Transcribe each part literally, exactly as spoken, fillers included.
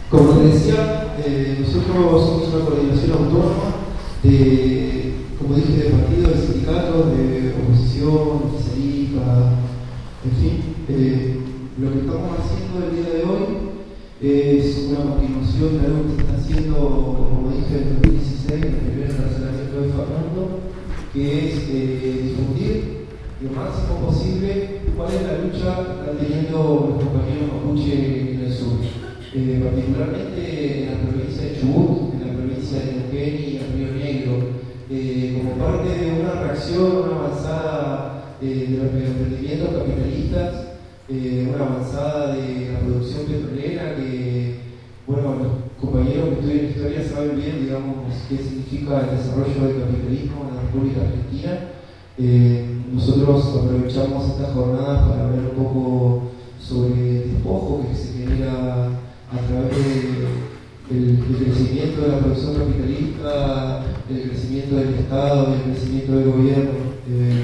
Como te decía, eh, nosotros somos una coordinación autónoma de, como dije, de partidos, de sindicatos, de oposición, oficialista, en fin. Eh, lo que estamos haciendo el día de hoy es una continuación de algo que se está haciendo, como dije, en el dos mil dieciséis, en el primer encarcelamiento de Fernando, que es eh, difundir lo máximo posible cuál es la lucha que están teniendo los compañeros mapuche en el sur. Eh, particularmente en la provincia de Chubut, en la provincia de Neuquén y en Río Negro, eh, como parte de una reacción, una avanzada eh, de los emprendimientos capitalistas, eh, una avanzada de la producción petrolera, que, bueno, los compañeros que estudian historia saben bien, digamos, qué significa el desarrollo del capitalismo en la República Argentina. Eh, nosotros aprovechamos estas jornadas para ver un poco sobre el despojo que se genera a través del de crecimiento de la producción capitalista, el crecimiento del Estado, el crecimiento del gobierno. Eh,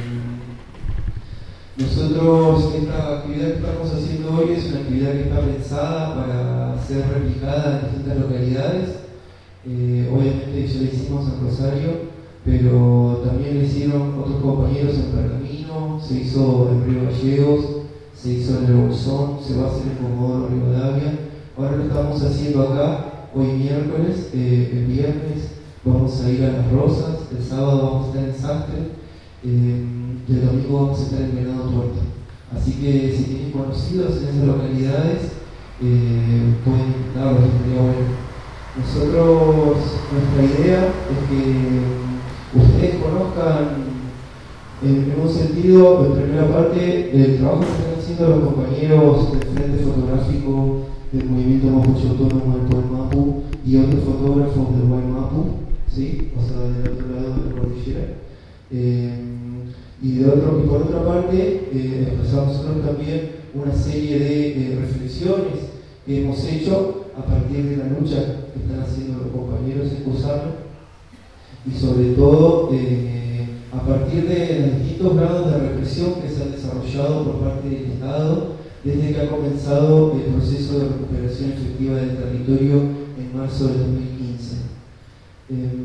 nosotros, esta actividad que estamos haciendo hoy es una actividad que está pensada para ser replicada en distintas localidades. Eh, obviamente ya la hicimos en Rosario, pero también lo hicieron otros compañeros en Pergamino, se hizo en Río Gallegos, se hizo en el Bolsón, se va a hacer en Comodoro Rivadavia. Ahora lo estamos haciendo acá, hoy miércoles, eh, el viernes vamos a ir a Las Rosas, el sábado vamos a estar en Sastre, eh, y el domingo vamos a estar en Venado Tuerto. Así que si tienen conocidos en esas localidades, eh, pueden intentarlo, sería bueno. Nosotros, nuestra idea es que ustedes conozcan en, en un sentido, en primera parte, el trabajo que están haciendo los compañeros del Frente Fotográfico del Movimiento Mapuche Autónomo del Puelmapu y otros fotógrafos del Guaymapu, ¿sí? O sea, del otro lado de la cordillera. Eh, y, de otro, y por otra parte, eh, expresamos nosotros también una serie de eh, reflexiones que hemos hecho a partir de la lucha que están haciendo los compañeros en Cusano y sobre todo eh, a partir de los distintos grados de represión que se han desarrollado por parte del Estado desde que ha comenzado el proceso de recuperación efectiva del territorio en marzo del dos mil quince. Eh,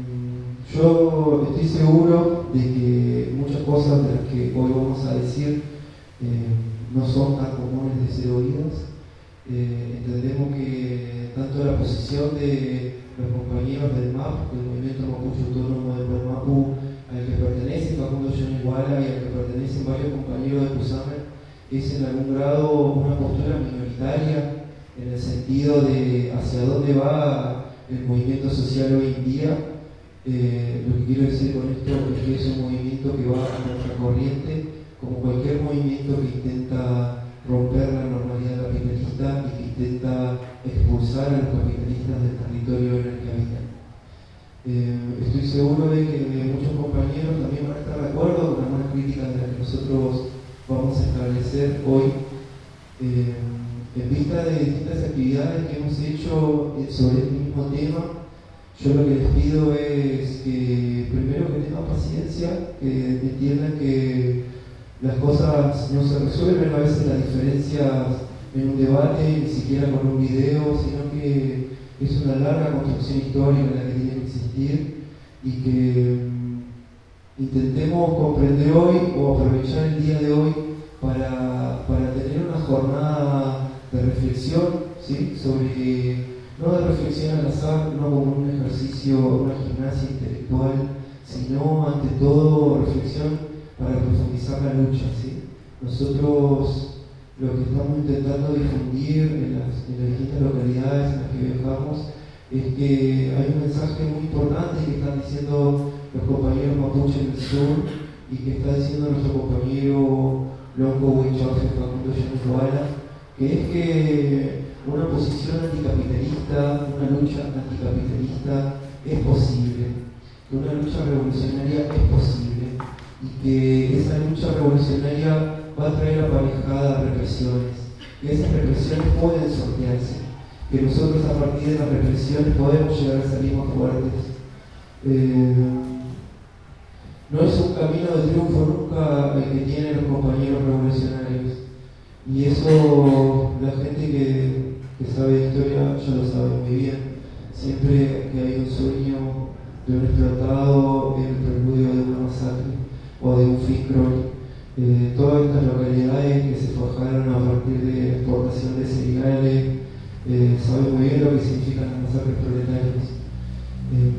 yo estoy seguro de que muchas cosas de las que hoy vamos a decir eh, no son tan comunes de ser oídas. Eh, entendemos que tanto la posición de los compañeros del M A P, del Movimiento Mapuche Autónomo del Puelmapu, al que pertenece Facundo Yoniguala y al que pertenecen varios compañeros de Cusamen, es en algún grado una postura minoritaria en el sentido de hacia dónde va el movimiento social hoy en día. Eh, lo que quiero decir con esto es que es un movimiento que va a contracorriente, como cualquier movimiento que intenta romper la normalidad capitalista y que intenta expulsar a los capitalistas del territorio en el que habitan. Eh, estoy seguro de que muchos compañeros también van a estar de acuerdo con algunas críticas de las que nosotros vamos a establecer hoy, eh, en vista de distintas actividades que hemos hecho sobre este mismo tema. Yo lo que les pido es que primero que tengan paciencia, que entiendan que las cosas no se resuelven a veces las diferencias en un debate, ni siquiera con un video, sino que es una larga construcción histórica la que tiene que existir y que mm, intentemos comprender hoy o aprovechar el día de hoy para, para tener una jornada de reflexión, ¿sí? Sobre, no de reflexión al azar, no como un ejercicio, una gimnasia intelectual, sino ante todo reflexión para profundizar la lucha, ¿sí? Nosotros lo que estamos intentando difundir en las, en las distintas localidades en las que viajamos es que hay un mensaje muy importante que están diciendo los compañeros mapuche en el sur y que está diciendo nuestro compañero Lonco Huichafe Facundo Yoniguala, que es que una posición anticapitalista, una lucha anticapitalista es posible, que una lucha revolucionaria es posible y que esa lucha revolucionaria va a traer aparejadas represiones, que esas represiones pueden sortearse, que nosotros a partir de las represiones podemos llegar a salir más fuertes. Eh, no es un camino de triunfo nunca el que tienen los compañeros revolucionarios, y eso la gente que que sabe historia ya lo sabe muy bien. Siempre que hay un sueño de un explotado, el preludio de una masacre o de un fincroll, eh, todas estas localidades que se forjaron a partir de exportación de cereales, eh, saben muy bien lo que significan las masacres proletarias. Eh,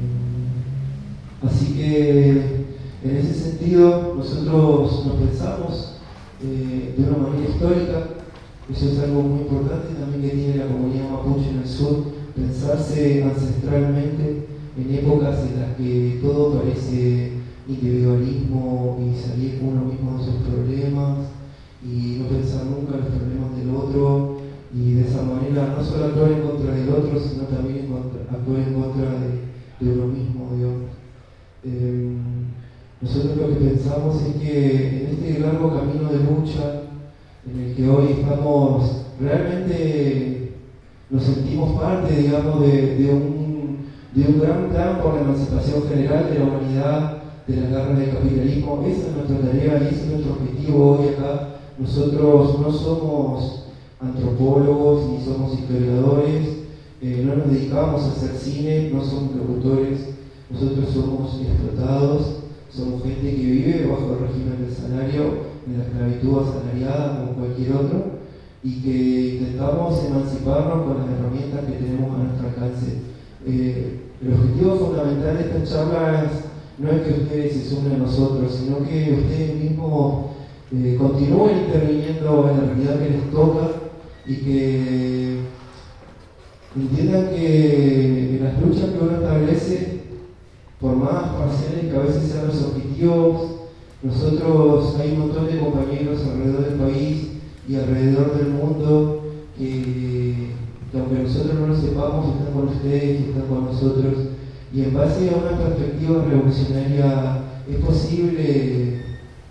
así que en ese sentido nosotros nos pensamos eh, de una manera histórica. Eso es algo muy importante también que tiene la comunidad mapuche en el sur, pensarse ancestralmente en épocas en las que todo parece individualismo y salir uno mismo de sus problemas y no pensar nunca en los problemas del otro, y de esa manera no solo actuar en contra del otro, sino también en contra, actuar en contra de, de uno mismo, digamos. Eh, nosotros lo que pensamos es que en este largo camino de lucha en el que hoy estamos, realmente nos sentimos parte, digamos, de, de, un, de un gran plan por la emancipación general de la humanidad, de las garras del capitalismo. Esa es nuestra tarea y ese es nuestro objetivo hoy acá. Nosotros no somos antropólogos ni somos historiadores, eh, no nos dedicamos a hacer cine, no somos locutores, nosotros somos explotados, somos gente que vive bajo el régimen del salario, de la esclavitud asalariada como cualquier otro, y que intentamos emanciparnos con las herramientas que tenemos a nuestro alcance. Eh, el objetivo fundamental de esta charla es, no es que ustedes se sumen a nosotros, sino que ustedes mismos eh, continúen interviniendo en la realidad que les toca y que entiendan que en las luchas que uno establece, por más parciales que a veces sean los objetivos, nosotros hay un montón de compañeros alrededor del país y alrededor del mundo que, que aunque nosotros no lo sepamos, están con ustedes, están con nosotros, y en base a una perspectiva revolucionaria es posible,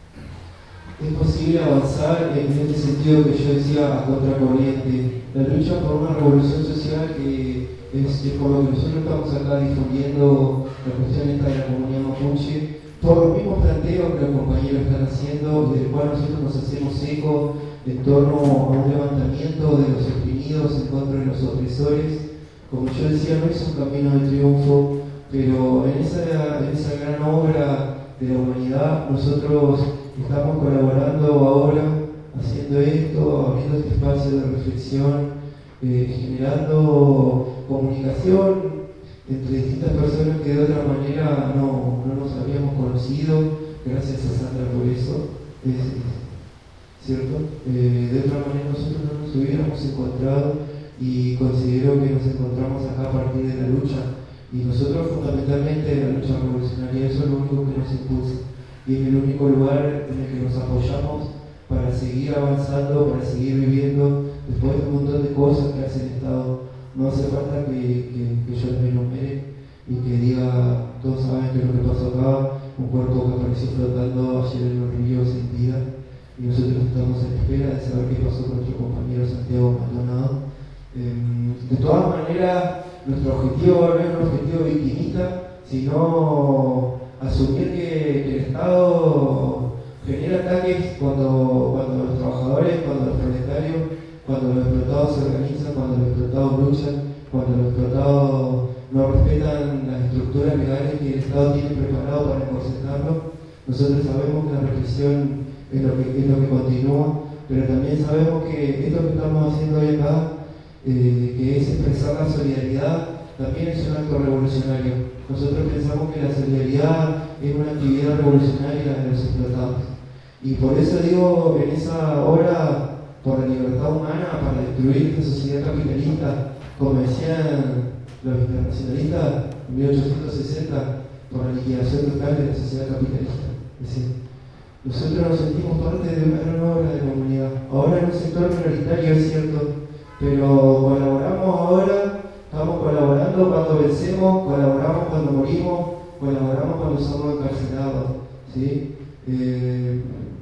es posible avanzar en este sentido que yo decía, a contracorriente. La lucha por una revolución social que es, es por lo que nosotros estamos acá difundiendo la cuestión esta de la comunidad mapuche, por los mismos planteos que los compañeros están haciendo, del cual nosotros nos hacemos eco en torno a un levantamiento de los oprimidos en contra de los opresores. Como yo decía, no es un camino de triunfo, pero en esa, en esa gran obra de la humanidad nosotros estamos colaborando ahora, haciendo esto, abriendo este espacio de reflexión, eh, generando comunicación entre distintas personas que de otra manera no, no nos habíamos conocido. Gracias a Sandra por eso, es, es cierto. Eh, de otra manera nosotros no nos hubiéramos encontrado, y considero que nos encontramos acá a partir de la lucha, y nosotros fundamentalmente de la lucha revolucionaria. Eso es lo único que nos impulsa y es el único lugar en el que nos apoyamos para seguir avanzando, para seguir viviendo después de un montón de cosas que hace el Estado. No hace falta que, que, que yo me enumere y que diga, todos saben que lo que pasó acá, un cuerpo que apareció flotando ayer en los ríos sin vida, y nosotros estamos en espera de saber qué pasó con nuestro compañero Santiago Maldonado. Eh, de todas maneras, nuestro objetivo no es un objetivo victimista, sino asumir que, que el Estado genera ataques cuando, cuando los trabajadores, cuando los proletarios, cuando los explotados se organizan, cuando los explotados luchan, cuando los explotados no respetan las estructuras legales que el Estado tiene preparado para encorsetarlo. Nosotros sabemos que la represión es lo que, es lo que continúa, pero también sabemos que esto que estamos haciendo hoy acá, eh, que es expresar la solidaridad, también es un acto revolucionario. Nosotros pensamos que la solidaridad es una actividad revolucionaria de los explotados. Y por eso digo, en esa hora por la libertad humana, para destruir esta sociedad capitalista, como decían los internacionalistas en mil ochocientos sesenta, por la liquidación total de la sociedad capitalista. Es decir, nosotros nos sentimos parte de una gran obra de la comunidad. Ahora en un sector minoritario, es cierto, pero colaboramos ahora, estamos colaborando cuando vencemos, colaboramos cuando morimos, colaboramos cuando somos encarcelados, ¿sí? Eh,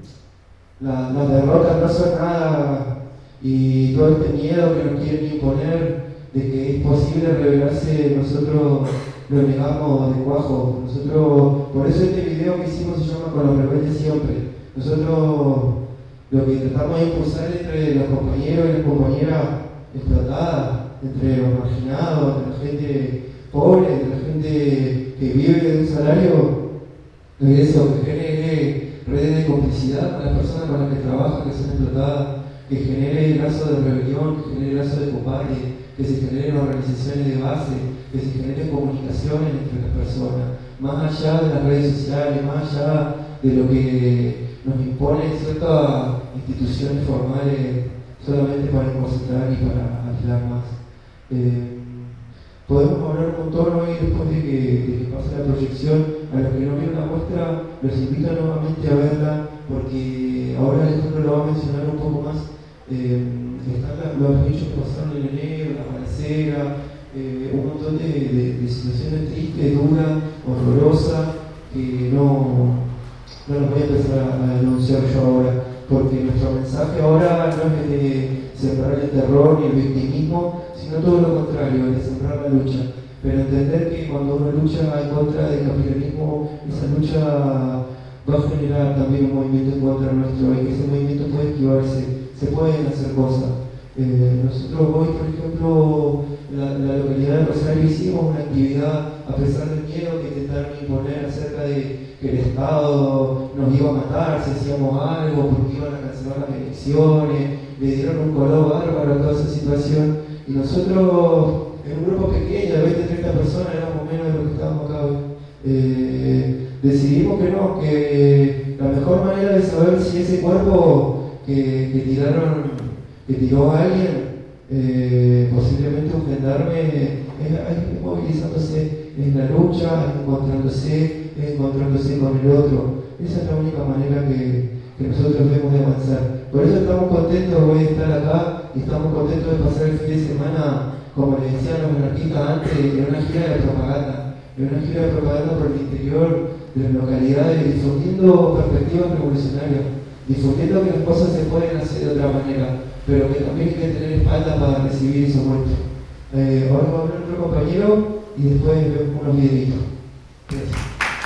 la, las derrotas no son nada, y todo este miedo que nos quieren imponer de que es posible rebelarse, nosotros lo negamos de cuajo. Nosotros, por eso este video que hicimos se llama Con los rebeldes siempre. Nosotros lo que tratamos de impulsar entre los compañeros y las compañeras explotada, entre los marginados, entre la gente pobre, entre la gente que vive de un salario, y eso, que genere redes de complicidad con las personas con las que trabaja, que son explotadas, que genere lazos de rebelión, que genere lazos de combate, que se generen organizaciones de base, que se generen comunicaciones entre las personas, más allá de las redes sociales, más allá de lo que nos imponen ciertas instituciones formales solamente para concentrar y para aislar más. Eh, podemos hablar un montón hoy después de que, de que pase la proyección. A los que no vieron la muestra, los invito nuevamente a verla, porque ahora Alejandro lo va a mencionar un poco más. Eh, están los hechos que pasaron en enero, la balacera, eh, un montón de, de, de situaciones tristes, duras, horrorosas, que no, no las voy a empezar a, a denunciar yo ahora, porque nuestro mensaje ahora no es el de sembrar el terror ni el victimismo, sino todo lo contrario, el de sembrar la lucha. Pero entender que cuando uno lucha en contra del capitalismo, esa lucha va a generar también un movimiento en contra nuestro, y que ese movimiento puede esquivarse, se pueden hacer cosas. Eh, nosotros hoy, por ejemplo, en la, la localidad de Rosario hicimos una actividad, a pesar del miedo que intentaron imponer acerca de que el Estado nos iba a matar si hacíamos algo, porque iban a cancelar las elecciones, le dieron un color bárbaro a toda esa situación, y nosotros, en un grupo pequeño de veinte a treinta personas, éramos menos de lo que estábamos acá hoy, eh, decidimos que no, que la mejor manera de saber si ese cuerpo que, que tiraron, que tiró a alguien, eh, posiblemente un gendarme, es, es movilizándose en la lucha, es encontrándose, es encontrándose con el otro. Esa es la única manera que, que nosotros debemos de avanzar. Por eso estamos contentos hoy de estar acá y estamos contentos de pasar el fin de semana, como les decían los anarquistas antes, en una gira de propaganda, en una gira de propaganda por el interior de las localidades, difundiendo perspectivas revolucionarias, difundiendo que las cosas se pueden hacer de otra manera, pero que también hay que tener espalda para recibir esos muertos. Eh, ahora va a hablar otro compañero y después vemos unos videitos. Gracias.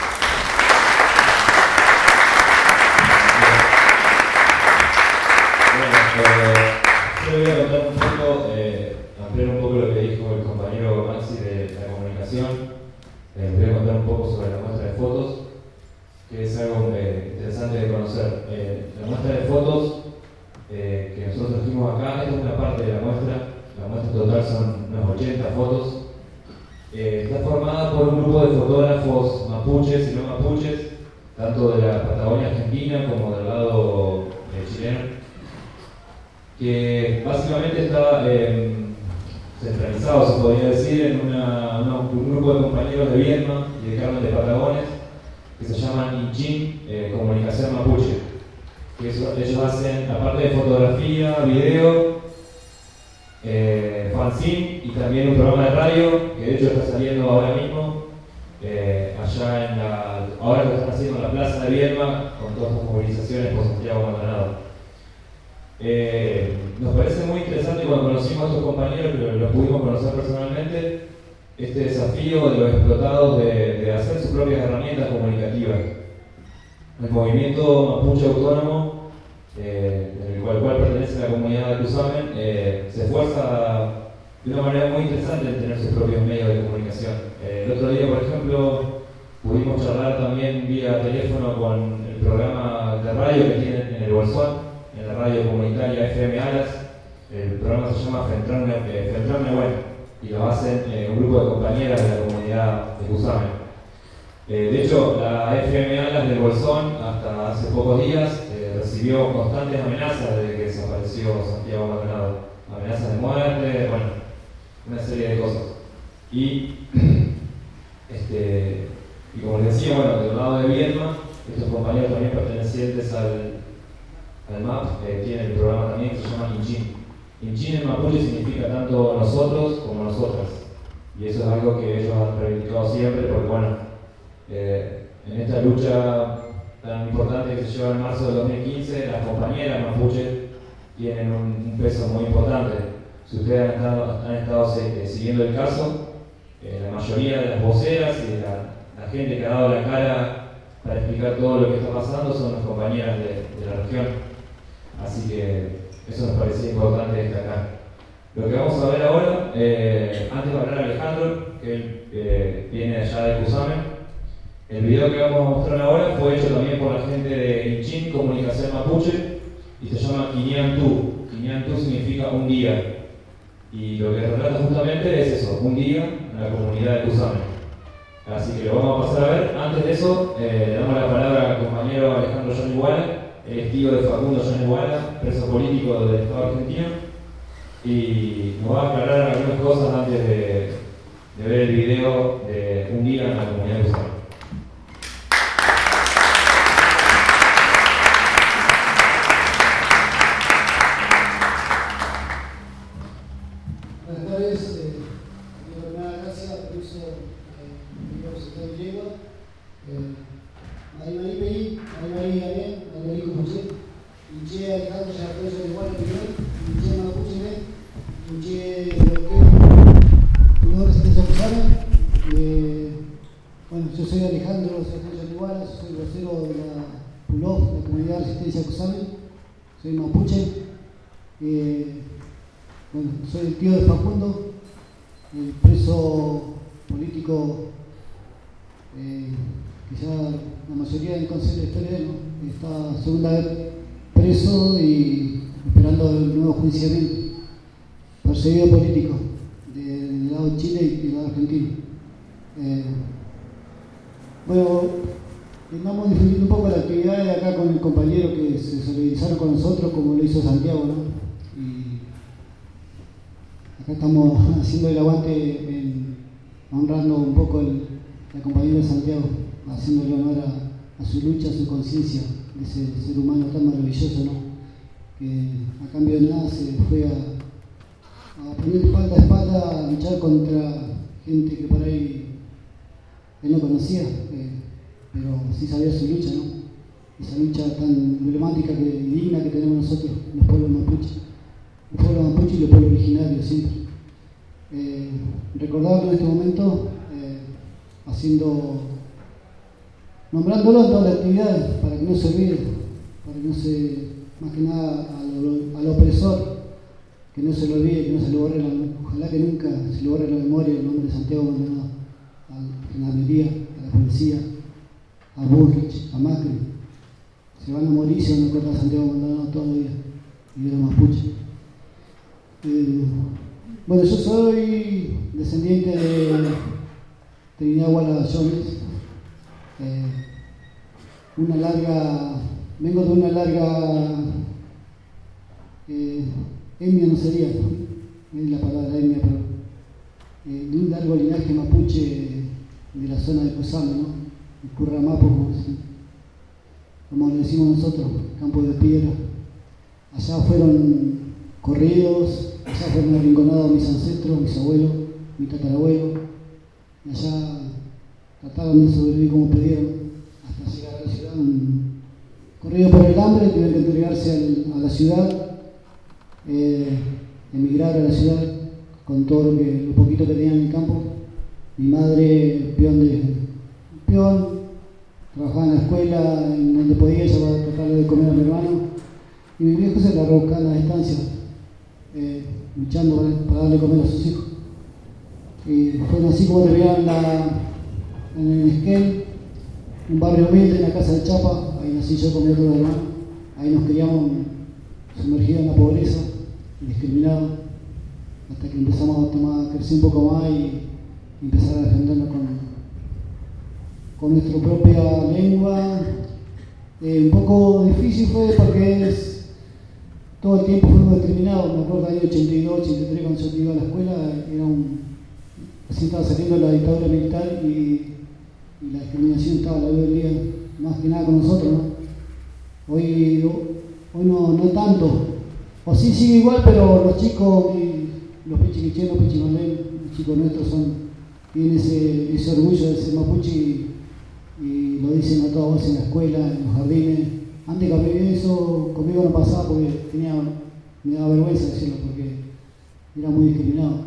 Yo voy a contar un poco, eh, ampliar un poco lo que dijo el compañero Maxi de la comunicación. Eh, voy a contar un poco sobre la muestra de fotos, que es algo eh, interesante de conocer. Eh, la muestra de fotos eh, que nosotros trajimos acá, esta es una parte de la muestra. La muestra total son unas ochenta fotos. Eh, está formada por un grupo de fotógrafos mapuches y no mapuches, tanto de la Patagonia Argentina como del lado eh, chileno, que básicamente está eh, centralizado, se podría decir, en una, una, un grupo de compañeros de Viedma y de Carmen de Patagones, que se llaman INCHIN, eh, Comunicación Mapuche, que eso, ellos hacen, aparte de fotografía, video, eh, fanzine y también un programa de radio, que de hecho está saliendo ahora mismo, eh, allá en la, ahora lo están haciendo en la plaza de Viedma, con todas las movilizaciones por Santiago Maldonado. Eh, nos parece muy interesante cuando conocimos a estos compañeros, que los pudimos conocer personalmente, este desafío de los explotados de, de hacer sus propias herramientas comunicativas. El movimiento mapuche autónomo, eh, el cual, cual pertenece a la comunidad de Cusamen, eh, se esfuerza de una manera muy interesante en tener sus propios medios de comunicación. Eh, el otro día, por ejemplo, pudimos charlar también vía teléfono con el programa de radio que tienen en el Bolsón, en la radio comunitaria F M Alas. El programa se llama Fentrarme eh, Bueno, y lo hacen eh, un grupo de compañeras de la comunidad de Cusamen. Eh, de hecho, la F M Alas del Bolsón, hasta hace pocos días, eh, recibió constantes amenazas desde que desapareció Santiago Maldonado. Amenazas de muerte, bueno, una serie de cosas. Y, este, y como les decía, bueno, del lado de Viedma, estos compañeros también pertenecientes al al M A P, eh, tiene el programa también que se llama INCHIN. INCHIN en mapuche significa tanto nosotros como nosotras. Y eso es algo que ellos han reivindicado siempre, porque bueno, eh, en esta lucha tan importante que se lleva en marzo del dos mil quince, las compañeras mapuche tienen un, un peso muy importante. Si ustedes han estado, han estado eh, siguiendo el caso, eh, la mayoría de las voceras y de la, la gente que ha dado la cara para explicar todo lo que está pasando son las compañeras de, de la región. Así que eso nos parecía importante destacar. Lo que vamos a ver ahora, eh, antes va a hablar Alejandro, que él eh, viene allá de Cusamen. El video que vamos a mostrar ahora fue hecho también por la gente de Inchin, Comunicación Mapuche, y se llama Quiniantú. Quiniantú significa un día. Y lo que relata justamente es eso, un día en la comunidad de Cusamen. Así que lo vamos a pasar a ver. Antes de eso, eh, le damos la palabra al compañero Alejandro Johnny Guala, el tío de Facundo Johnny Guala, preso político del Estado argentino, y nos va a aclarar algunas cosas antes de, de ver el video de un día en la comunidad de Cusamen. Soy mapuche, eh, bueno, soy el tío de Facundo, el preso político eh, que ya la mayoría del Consejo de Historia de él, ¿no? Está segunda vez preso y esperando el nuevo juiciamiento, perseguido político del lado de Chile y del lado argentino. Eh, bueno, estamos difundiendo un poco la actividad de acá con el compañero que se solidarizaron con nosotros, como lo hizo Santiago, ¿no? Y acá estamos haciendo el aguante, en, honrando un poco el, la compañera de Santiago, haciéndole honor a, a su lucha, a su conciencia, de ese ser humano tan maravilloso, ¿no? Que a cambio de nada se fue a, a poner espalda a espalda a luchar contra gente que por ahí él no conocía. Eh, pero sí sabía su lucha, ¿no? Esa lucha tan emblemática y digna que tenemos nosotros, los pueblos mapuche, los pueblos mapuche y los pueblos originarios siempre. Eh, recordarlo en este momento, eh, haciendo, nombrándolo en todas las actividades, para que no se olvide, para que no se, más que nada al, al opresor, que no se lo olvide, que no se lo borre, la, ojalá que nunca se le borre la memoria el nombre de Santiago Maldonado, a la gendarmería, a la policía, a Bullrich, a Macri. Se van a morir si van a cortar a Santiago Maldonado todavía, y de los mapuche. Eh, bueno, yo soy descendiente de Trinidad Guala Jones, eh, una larga, vengo de una larga eh, etnia, no sería, ¿no? Es la palabra etnia, pero eh, de un largo linaje mapuche de la zona de Cusamen, ¿no? El Curramapo, como, como le decimos nosotros, campo de piedra. Allá fueron corridos, allá fueron arrinconados mis ancestros, mis abuelos, mi tatarabuelo, y allá trataron de sobrevivir como pudieron hasta llegar a la ciudad. Corrido por el hambre, tuvieron que entregarse al, a la ciudad, eh, emigrar a la ciudad con todo lo, que, lo poquito que tenían en el campo. Mi madre, peón de peón, trabajaba en la escuela, en donde podía, ella para tratar de comer a mi hermano, y mi viejo se la rebuscaba en la distancia, eh, luchando para, para darle comer a sus hijos. Y fue así como terminaron en el Esquel, un barrio humilde, en la casa de Chapa. Ahí nací yo con mi otro hermano, ahí nos criamos sumergidos en la pobreza, discriminados, hasta que empezamos a, tomar, a crecer un poco más y empezar a defendernos con con nuestra propia lengua. Eh, un poco difícil fue porque es, todo el tiempo fuimos discriminados. Me acuerdo del año ochenta y dos, ochenta y tres, cuando yo iba a la escuela, era un, así estaba saliendo la dictadura militar y, y la discriminación estaba a la luz del día, más que nada con nosotros, ¿no? Hoy, hoy no, no tanto, o sí sigue igual, pero los chicos, los pichiquichenos, los pichimalén, los chicos nuestros son, tienen ese, ese orgullo de ser mapuche y, y lo dicen a toda voz en la escuela, en los jardines. Antes que a mí eso conmigo no pasaba porque tenía, me daba vergüenza decirlo porque era muy discriminado.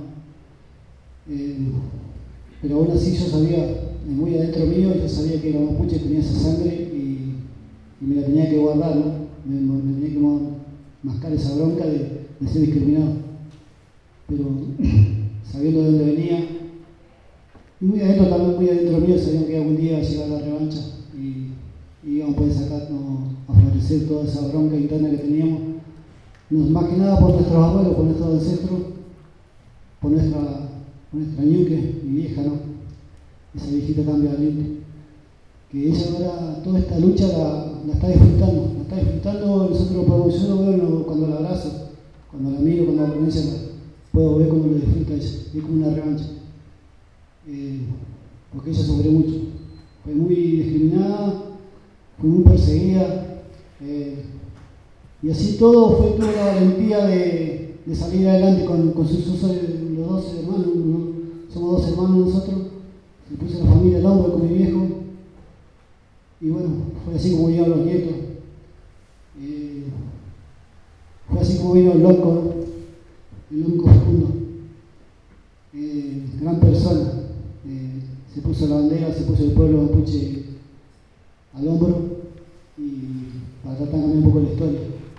Eh, pero aún así yo sabía, muy adentro mío, yo sabía que era mapuche, tenía esa sangre y, y me la tenía que guardar, ¿no? Me, me tenía que mascar esa bronca de, de ser discriminado. pero sabiendo de dónde venía, y muy adentro también, muy adentro mío, sabíamos que algún día iba a llegar la revancha y, y íbamos a poder sacarnos, a florecer toda esa bronca interna que teníamos, no, más que nada por nuestros abuelos, por nuestros ancestros, por nuestra, por nuestra ñuque, mi vieja, ¿no? Esa viejita tan valiente, que ella ahora toda esta lucha la, la está disfrutando, la está disfrutando. Nosotros podemos, yo lo veo cuando la abrazo, cuando la miro, cuando la pronuncia, puedo ver cómo lo disfruta ella, es como una revancha, eh, porque ella sufrió mucho, fue muy discriminada, fue muy perseguida, eh, y así todo fue toda la valentía de, de salir adelante con, con sus, sus los dos hermanos, ¿no? Somos dos hermanos nosotros, se puso la familia al hombro con mi viejo, y bueno, fue así como vinieron los nietos, eh, fue así como vino el lonco, ¿no? El lonco Facundo, eh, gran persona, eh, se puso la bandera, se puso el pueblo mapuche al hombro, y para tratar de cambiar un poco la historia.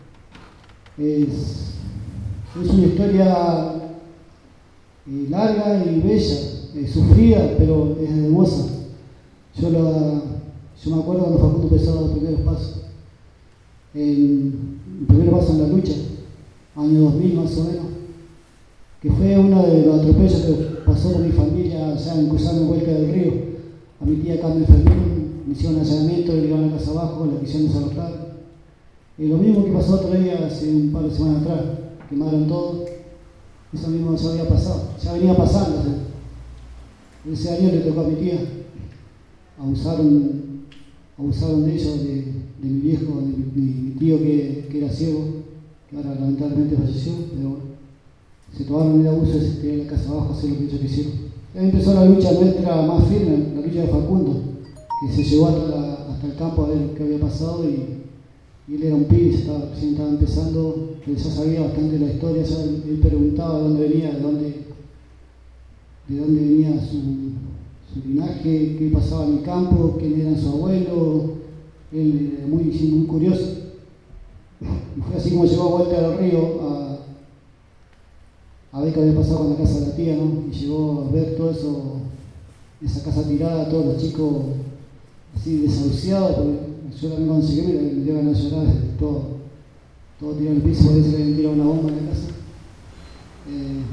Es, es una historia eh, larga y bella, eh, sufrida, pero es hermosa. Yo, la, yo me acuerdo cuando Facundo empezó a dar los primeros pasos. El, el primer paso en la lucha, año dos mil más o menos, que fue uno de los atropellos que pasó con mi familia allá en Cusano, en Huelca del Río. A mi tía Carmen Fermín me hicieron un allanamiento, le llegaron a la casa abajo, la quisieron desalojar. Y lo mismo que pasó otro día, hace un par de semanas atrás, quemaron todo, eso mismo ya había pasado, ya venía pasando. ¿Sí? Ese año le tocó a mi tía, abusaron, abusaron de ellos, de, de mi viejo, de mi, mi, mi tío que, que era ciego, que ahora lamentablemente falleció, pero bueno, se tomaron el abuso de tirar la casa abajo, hacer lo que ellos quisieron. Ahí empezó la lucha nuestra más firme, la lucha de Facundo, que se llevó hasta, la, hasta el campo a ver qué había pasado, y Y él era un pibe, estaba, recién estaba empezando, que ya sabía bastante la historia, ya él, él preguntaba de dónde venía, de dónde, de dónde venía su, su linaje, qué pasaba en el campo, quién era su abuelo. Él era muy, muy curioso. Y fue así como llegó a Vuelta del Río a, a ver qué había pasado con la casa de la tía, ¿no? Y llegó a ver todo eso, esa casa tirada, todos los chicos así desahuciados, porque yo también cuando llegué me, me llevan a llorar, todo, todo tirado en el piso, parece que habían tirado una bomba en la casa. Eh,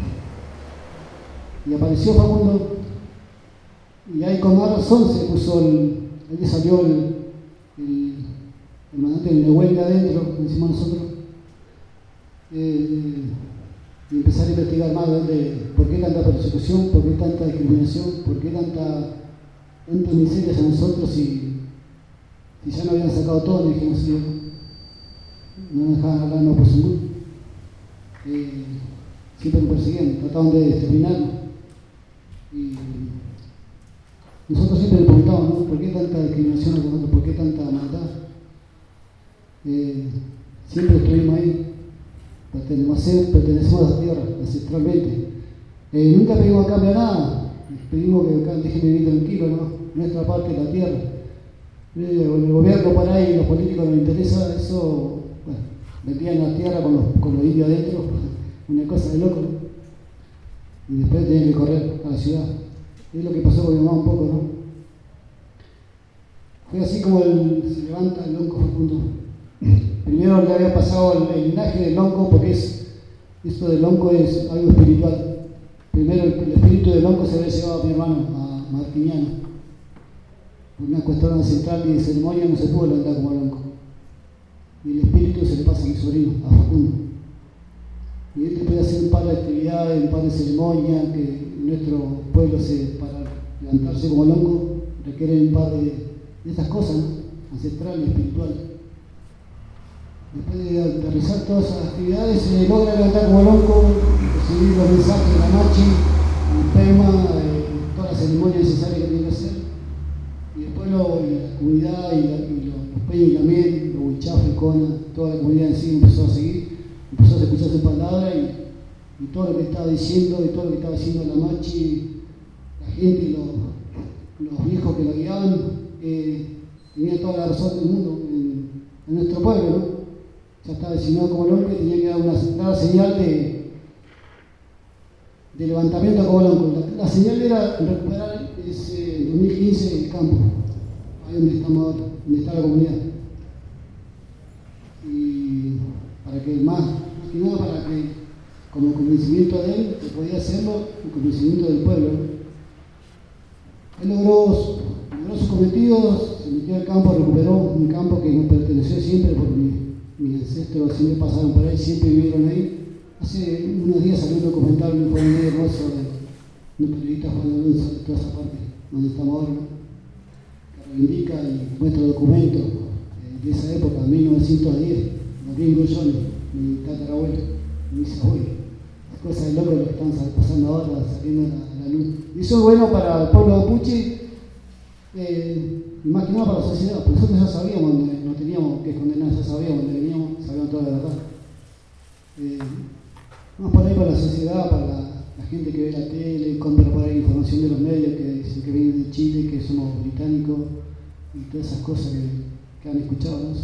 y apareció Facundo, y ahí con más razón se puso el, ahí le salió el, el, el mandante del Nehuel de adentro, como decimos nosotros, eh, y empezar a investigar más de dónde, por qué tanta persecución, por qué tanta discriminación, por qué tanta, tanta miseria hacia nosotros, y y ya no habían sacado todo en el genocidio, no nos dejaban hablar no por su mundo, eh, siempre nos perseguían, trataban de exterminarnos. Y nosotros siempre le preguntábamos, ¿no? ¿Por qué tanta discriminación a nosotros? ¿Por qué tanta maldad? Eh, siempre estuvimos ahí, pertenecemos, pertenecemos a la tierra, ancestralmente. Eh, nunca pedimos a cambio nada, pedimos que acá dejen vivir tranquilo, ¿no? Nuestra parte de la tierra. El gobierno por ahí, los políticos no les interesa eso, bueno, vendían la tierra con los, con los indios adentro, una cosa de loco, ¿no? Y después tenían que correr a la ciudad. Es lo que pasó con mi mamá un poco, ¿no? Fue así como el, se levanta el lonco Facundo. Primero le había pasado el, el linaje del lonco, porque es, esto del lonco es algo espiritual. Primero el, el espíritu del lonco se había llevado a mi hermano, a Martiniano. Por una cuestión ancestral y de ceremonia no se pudo levantar como lonco. Y el espíritu se le pasa a mi sobrino, a Facundo. Y él puede hacer un par de actividades, un par de ceremonias, que en nuestro pueblo se, para levantarse como lonco requiere un par de, de estas cosas, ¿no? Ancestral y espiritual. Después de realizar todas esas actividades se logra levantar como lonco, recibir los mensajes de la machi, el pema, eh, todas las ceremonias necesarias que tiene que hacer. Y después lo, y la comunidad y, la, y lo, los peños y la miel, los huichafes, Cona, toda la comunidad en sí empezó a seguir, empezó a escuchar su palabra, y, y todo lo que estaba diciendo, y todo lo que estaba diciendo la machi, la gente y los, los viejos que la guiaban, eh, tenían toda la razón del mundo en, en nuestro pueblo, ¿no? Ya estaba designado como lonco y tenía que dar una, dar señal de, de levantamiento a Cabo Blanco. La, la señal era recuperar ese dos mil quince el campo, ahí donde estamos ahora, donde está la comunidad. Y para que más, más que nada para que, como convencimiento de él, que podía hacerlo, el convencimiento del pueblo. Él logró, logró sus cometidos, se metió al campo, recuperó un campo que nos perteneció siempre, porque mis, mis ancestros siempre pasaron por ahí, siempre vivieron ahí. Hace unos días salió un documental muy hermoso de un periodista Juan Alonso de toda esa parte donde estamos ahora, que reivindica y muestra documentos de esa época, mil novecientos diez, Gabriel Grullón, mi tatarabuelo, mi bisabuelo. Las cosas de loco lo que están pasando ahora, saliendo a la, la luz. Y eso es bueno para el pueblo mapuche, eh, y más que nada para la sociedad, porque nosotros ya sabíamos donde no teníamos que esconder, ya sabíamos donde veníamos, sabíamos toda la verdad. Eh, Más por ahí para la sociedad, para la, la gente que ve la tele, compra por ahí información de los medios que dicen que vienen de Chile, que somos británicos y todas esas cosas que, que han escuchado, ¿no?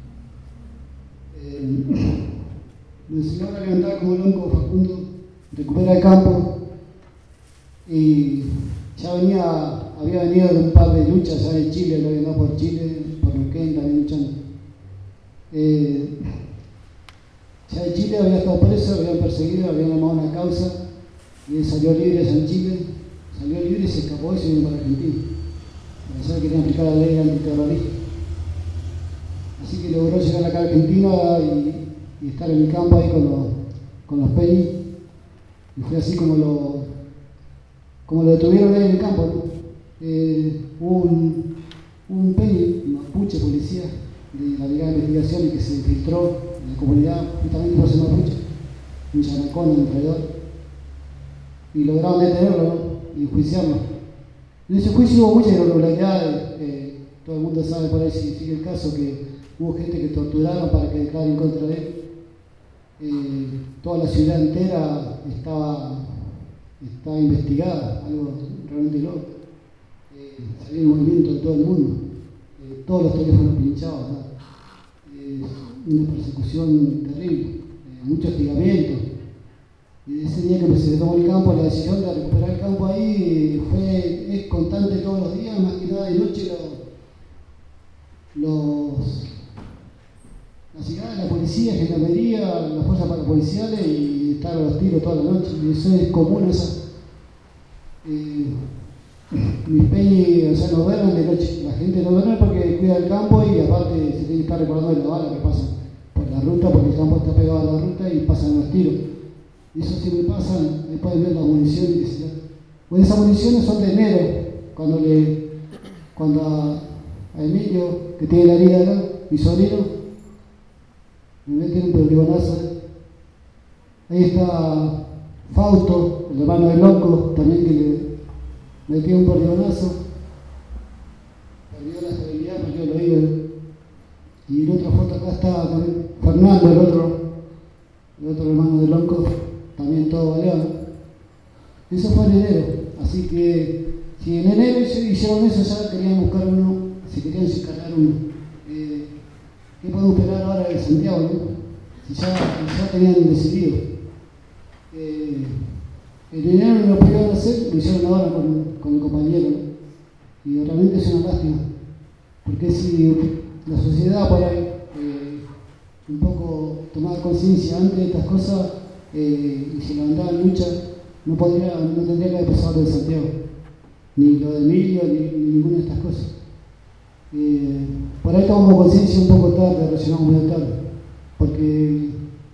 Eh, me enseñaron a levantar como lonco Facundo, recupera el campo y ya venía, había venido de un par de luchas ya en Chile, lo había andado por Chile, por Neuquén también luchando. Eh, Ya en Chile había estado preso, habían perseguido, habían armado una causa y él salió libre allá en Chile, salió libre y se escapó y se vino para Argentina. Para allá querían aplicar la ley antiterrorista. Así que logró llegar acá a Argentina y, y estar en el campo ahí con los, con los peñis. Y fue así como lo, como lo detuvieron ahí en el campo, ¿no? Eh, hubo un, un peñi, un mapuche policía de la Brigada de Investigación y que se infiltró en la comunidad, justamente por ser mapuche, un characón, un traidor, y lograron detenerlo, ¿no? Y enjuiciarlo. En ese juicio hubo muchas irregularidades, eh, todo el mundo sabe por ahí si sigue el caso que hubo gente que torturaron para que declare en contra de él. Eh, toda la ciudad entera estaba, estaba investigada, algo realmente loco. Eh, salió el movimiento de todo el mundo, eh, todos los teléfonos pinchados, ¿no? eh, una persecución terrible, eh, mucho hostigamiento. Y ese día que se tomó el campo, la decisión de recuperar el campo ahí fue, es constante todos los días, más que nada de noche los, los la llegada de la policía, gendarmería, las fuerzas parapoliciales y estar a los tiros toda la noche. Y eso es común, esa. Eh, mis peñis, o sea, no duermen de noche. La gente no duerme porque cuida el campo y aparte se tiene que estar recordando de la bala que pasa por la ruta, porque el campo está pegado a la ruta y pasan los tiros. Y eso siempre pasa, ahí pueden ver la munición y que bueno, esas municiones son de enero, cuando le cuando a, a Emilio, que tiene la herida acá, mi sobrino, me meten un perdigonazo. Ahí está Fausto, el hermano de Lonco, también que le metió un perdigonazo, perdió la estabilidad, perdió el oído. Y en otra foto acá está también Fernando, el otro, el otro hermano de Lonco, también todo baleado. Eso fue en enero, así que si en enero hicieron eso, ya querían buscar uno, si querían encargar uno. Eh, ¿Qué podemos esperar ahora de Santiago, no? Si ya, ya tenían decidido. Eh, en enero no lo pudieron hacer, lo hicieron ahora con, con el compañero, ¿no? Y realmente es una lástima, porque si la sociedad por ahí eh, un poco tomaba conciencia antes de estas cosas eh, y se levantaba en lucha, no, podría, no tendría que haber pasado lo de Santiago, ni lo de Emilio, ni, ni ninguna de estas cosas. Eh, por ahí tomamos conciencia un poco tarde, reaccionamos muy tarde, porque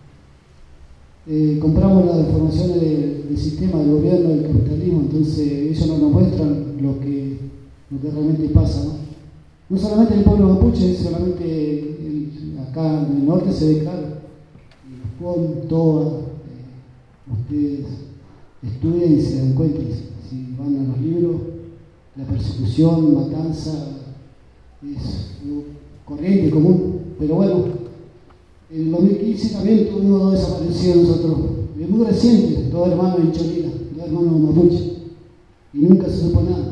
eh, compramos las informaciones de, del sistema, del gobierno, del capitalismo, entonces ellos no nos muestran lo que, lo que realmente pasa, ¿no? No solamente en el pueblo mapuche, solamente el, acá en el norte se ve claro, y con toda, eh, ustedes estudian y se dan cuenta, si van a los libros, la persecución, matanza, es corriente, común, pero bueno, en el dos mil quince también tuvimos dos desaparecidos nosotros, es muy reciente, dos hermanos en Cholila, dos hermanos mapuche, y nunca se supo nada.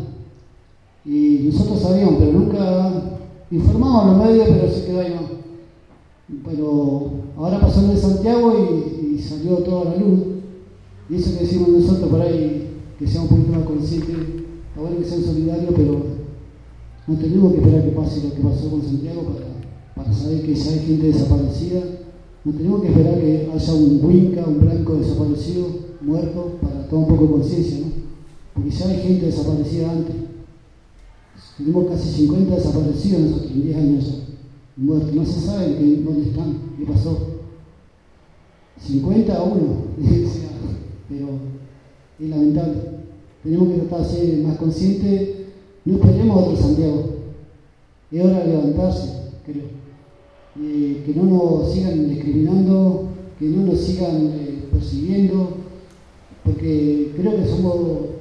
Y nosotros sabíamos, pero nunca informábamos a los medios, pero se quedó ahí más. Pero ahora pasó en Santiago y, y salió toda la luz. Y eso que decimos nosotros por ahí, que seamos un poquito más conscientes, está bueno que sean solidarios, pero no tenemos que esperar que pase lo que pasó con Santiago para, para saber que ya hay gente desaparecida. No tenemos que esperar que haya un Winca, un blanco desaparecido, muerto, para tomar un poco de conciencia, ¿no? Porque ya hay gente desaparecida antes. Tenemos casi cincuenta desaparecidos nosotros en diez años ya, muertos. No se sabe que, dónde están, qué pasó. cincuenta a uno, pero es lamentable. Tenemos que tratar de ser más conscientes. No esperemos a otro Santiago. Es hora de levantarse, creo. Eh, que no nos sigan discriminando, que no nos sigan eh, persiguiendo, porque creo que somos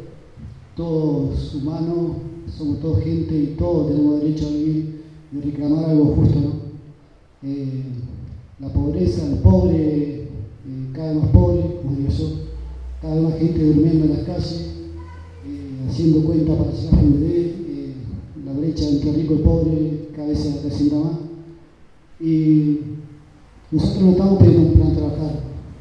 todos humanos, somos todos gente y todos tenemos derecho a vivir y reclamar algo justo, ¿no? Eh, la pobreza, el pobre, eh, cada vez más pobre, como digo yo, cada vez más gente durmiendo en las calles, eh, haciendo cuenta para llegar a fin de mes, eh, la brecha entre el rico y el pobre cada vez se acrecienta más. Y nosotros no estamos pidiendo un plan de trabajar.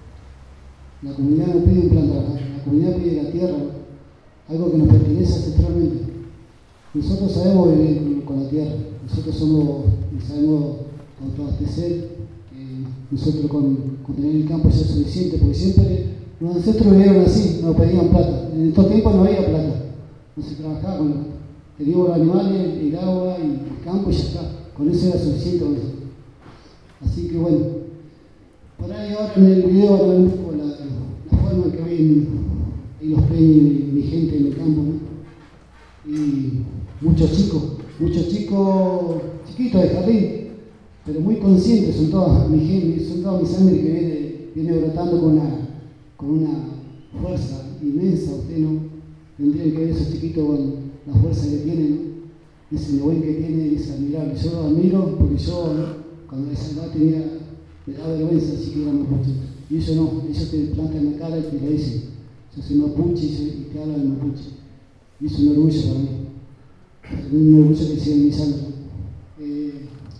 La comunidad no pide un plan de trabajar, la comunidad pide la tierra, algo que nos pertenece ancestralmente. Nosotros sabemos vivir con la tierra, nosotros somos, sabemos autoabastecer, eh, nosotros con, con tener el campo ya es suficiente, porque siempre los ancestros vivieron así, nos pedían plata. En estos tiempos no había plata, no se trabajaba con plata. Teníamos los animales, el agua y el campo y ya está, con eso era suficiente con eso. Así que bueno, por ahí ahora en el video van a ver un poco la, la forma en que ven y los ven mi gente en el campo, ¿no? Y muchos chicos, muchos chicos chiquitos de jardín, pero muy conscientes, son todas mi gente, son toda mi sangre que viene, viene brotando con una, con una fuerza inmensa. Ustedes no tendrían que ver esos chiquitos con la fuerza que tienen, ¿no? Ese buen que tiene es admirable. Yo lo admiro porque yo, ¿no? Cuando a esa edad tenía, me daba vergüenza decir que era mapuche. Y ellos no, ellos te plantan en la cara y te lo dicen. Yo soy mapuche y te hablan de mapuche. Y es un orgullo para mí. Un orgullo que sigue en mi sangre. Eh,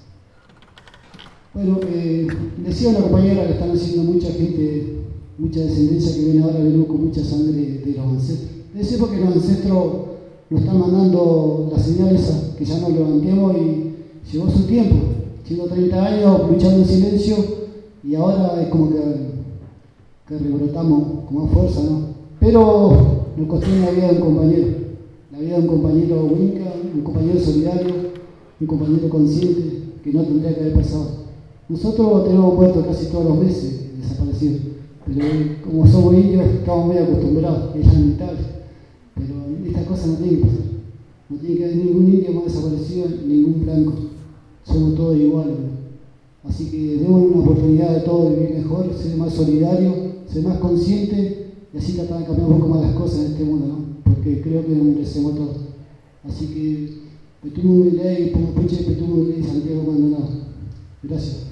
bueno, eh, decía una compañera que están haciendo mucha gente, mucha descendencia que viene ahora, venimos con mucha sangre de los ancestros. Decía porque los ancestros nos están mandando las señales que ya nos levantemos y llegó su tiempo. Siendo treinta años luchando en silencio y ahora es como que, que rebrotamos con más fuerza, ¿no? Pero nos costó la vida de un compañero, la vida de un compañero Winca, un compañero solidario, un compañero consciente que no tendría que haber pasado. Nosotros tenemos muertos casi todos los meses desaparecidos, pero como somos indios estamos muy acostumbrados, es lamentable. Pero estas cosas no tienen que pasar, no tiene que haber ningún indio más desaparecido, ningún blanco. Somos todos iguales, ¿no? Así que demos una oportunidad de todo vivir mejor, ser más solidario, ser más consciente y así tratar de cambiar un poco más las cosas en este mundo, ¿no? Porque creo que nos merecemos todos. Así que, Petumu Milei, Pumapuche, Petumu Milei, Santiago Maldonado. Gracias.